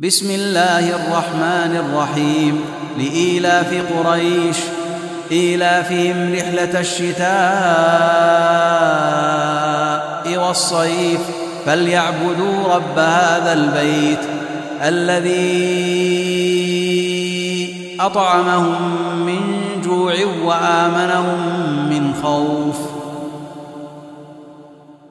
بسم الله الرحمن الرحيم. لإيلاف قريش إيلافهم رحلة الشتاء والصيف فليعبدوا رب هذا البيت الذي أطعمهم من جوع وآمنهم من خوف.